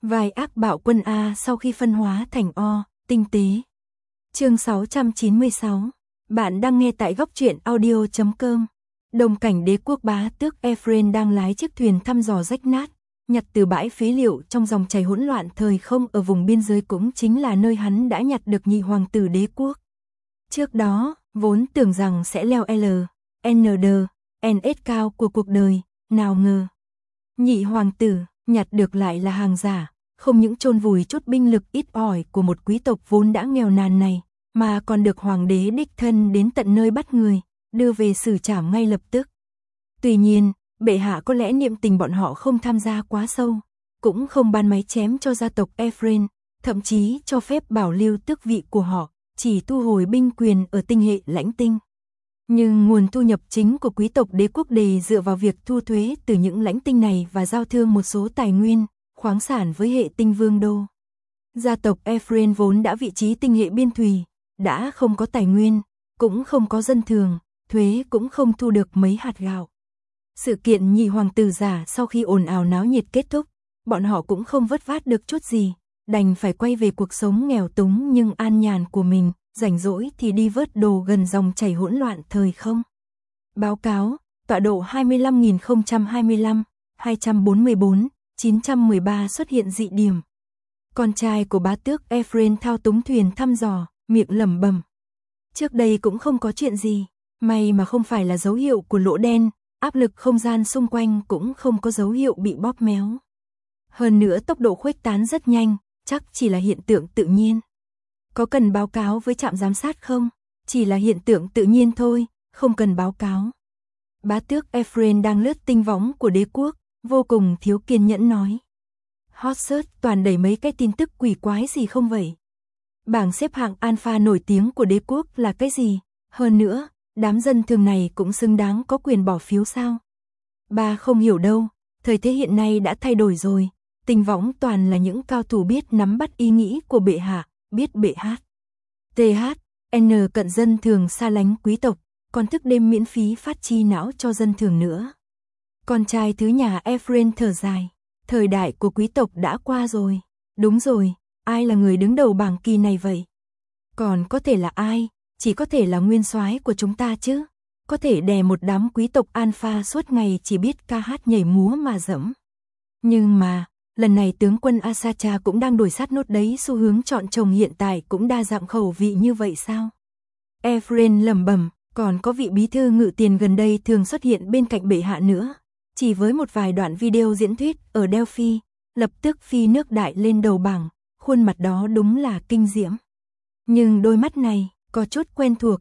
Vài ác bạo quân A sau khi phân hóa thành O, tinh tế. Chương 696. Bạn đang nghe tại góc truyện audio.com. Đồng cảnh đế quốc bá tước Ephraim đang lái chiếc thuyền thăm dò rách nát, nhặt từ bãi phế liệu trong dòng chảy hỗn loạn thời không ở vùng biên giới, cũng chính là nơi hắn đã nhặt được nhị hoàng tử đế quốc. Trước đó, vốn tưởng rằng sẽ leo L, N, D, NS cao của cuộc đời, nào ngờ. Nhị hoàng tử, nhặt được lại là hàng giả, không những chôn vùi chút binh lực ít ỏi của một quý tộc vốn đã nghèo nàn này, mà còn được hoàng đế đích thân đến tận nơi bắt người, đưa về xử trảm ngay lập tức. Tuy nhiên, bệ hạ có lẽ niệm tình bọn họ không tham gia quá sâu, cũng không ban máy chém cho gia tộc Ephraim, thậm chí cho phép bảo lưu tước vị của họ, chỉ thu hồi binh quyền ở tinh hệ lãnh tinh. Nhưng nguồn thu nhập chính của quý tộc đế quốc đề dựa vào việc thu thuế từ những lãnh tinh này và giao thương một số tài nguyên, khoáng sản với hệ tinh vương đô. Gia tộc Ephraim vốn đã vị trí tinh hệ biên thùy, đã không có tài nguyên, cũng không có dân thường, thuế cũng không thu được mấy hạt gạo. Sự kiện nhị hoàng tử giả sau khi ồn ào náo nhiệt kết thúc, bọn họ cũng không vất vát được chút gì, đành phải quay về cuộc sống nghèo túng nhưng an nhàn của mình, rảnh rỗi thì đi vớt đồ gần dòng chảy hỗn loạn thời không. Báo cáo, tọa độ 25.025, 244, 913 xuất hiện dị điểm. Con trai của bá tước Ephraim thao túng thuyền thăm dò, miệng lẩm bẩm. Trước đây cũng không có chuyện gì, may mà không phải là dấu hiệu của lỗ đen, áp lực không gian xung quanh cũng không có dấu hiệu bị bóp méo. Hơn nữa tốc độ khuếch tán rất nhanh, chắc chỉ là hiện tượng tự nhiên. Có cần báo cáo với trạm giám sát không? Chỉ là hiện tượng tự nhiên thôi, không cần báo cáo. Bá tước Ephraim đang lướt tinh võng của đế quốc, vô cùng thiếu kiên nhẫn nói. Hot search toàn đầy mấy cái tin tức quỷ quái gì không vậy? Bảng xếp hạng alpha nổi tiếng của đế quốc là cái gì? Hơn nữa, đám dân thường này cũng xứng đáng có quyền bỏ phiếu sao? Bà không hiểu đâu, thời thế hiện nay đã thay đổi rồi, tinh võng toàn là những cao thủ biết nắm bắt ý nghĩ của bệ hạ, biết bệ hát. TH, N cận dân thường xa lánh quý tộc, còn thức đêm miễn phí phát chi não cho dân thường nữa. Con trai thứ nhà Ephraim thở dài, thời đại của quý tộc đã qua rồi. Đúng rồi, ai là người đứng đầu bảng kỳ này vậy? Còn có thể là ai? Chỉ có thể là nguyên soái của chúng ta chứ. Có thể đè một đám quý tộc alpha suốt ngày chỉ biết ca hát nhảy múa mà dẫm. Nhưng mà, lần này tướng quân Asacha cũng đang đổi sát nốt đấy, xu hướng chọn chồng hiện tại cũng đa dạng khẩu vị như vậy sao? Ephraim lẩm bẩm, còn có vị bí thư ngự tiền gần đây thường xuất hiện bên cạnh bệ hạ nữa. Chỉ với một vài đoạn video diễn thuyết ở Delphi, lập tức phi nước đại lên đầu bảng, khuôn mặt đó đúng là kinh diễm. Nhưng đôi mắt này, có chút quen thuộc,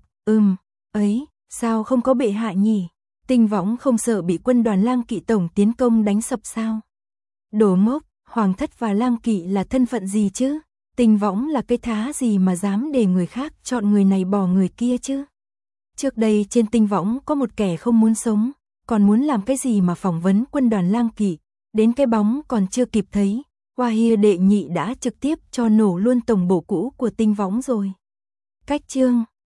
ấy, sao không có bệ hạ nhỉ? Tinh võng không sợ bị quân đoàn lang kỵ tổng tiến công đánh sập sao? Đồ ngốc, hoàng thất và lang kỵ là thân phận gì chứ? Tinh võng là cái thá gì mà dám để người khác chọn người này bỏ người kia chứ? Trước đây trên tinh võng có một kẻ không muốn sống, còn muốn làm cái gì mà phỏng vấn quân đoàn lang kỵ, đến cái bóng còn chưa kịp thấy, Wahir đệ nhị đã trực tiếp cho nổ luôn tổng bộ cũ của tinh võng rồi. Cách chương